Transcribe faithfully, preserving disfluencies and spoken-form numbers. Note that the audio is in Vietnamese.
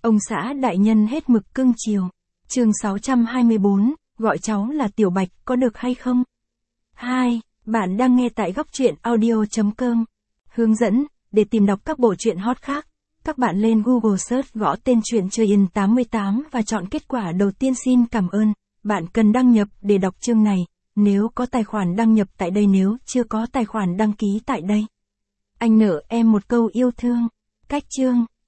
Ông xã đại nhân hết mực cưng chiều. Chương sáu trăm hai mươi bốn, gọi cháu là Tiểu Bạch có được hay không? hai. Bạn đang nghe tại góc truyện audio chấm com. Hướng dẫn, để tìm đọc các bộ truyện hot khác, các bạn lên Google Search gõ tên truyện Chơi In tám mươi tám và chọn kết quả đầu tiên. Xin cảm ơn. Bạn cần đăng nhập để đọc chương này. Nếu có tài khoản đăng nhập tại đây, nếu chưa có tài khoản đăng ký tại đây. Anh nợ em một câu yêu thương. Cách chương.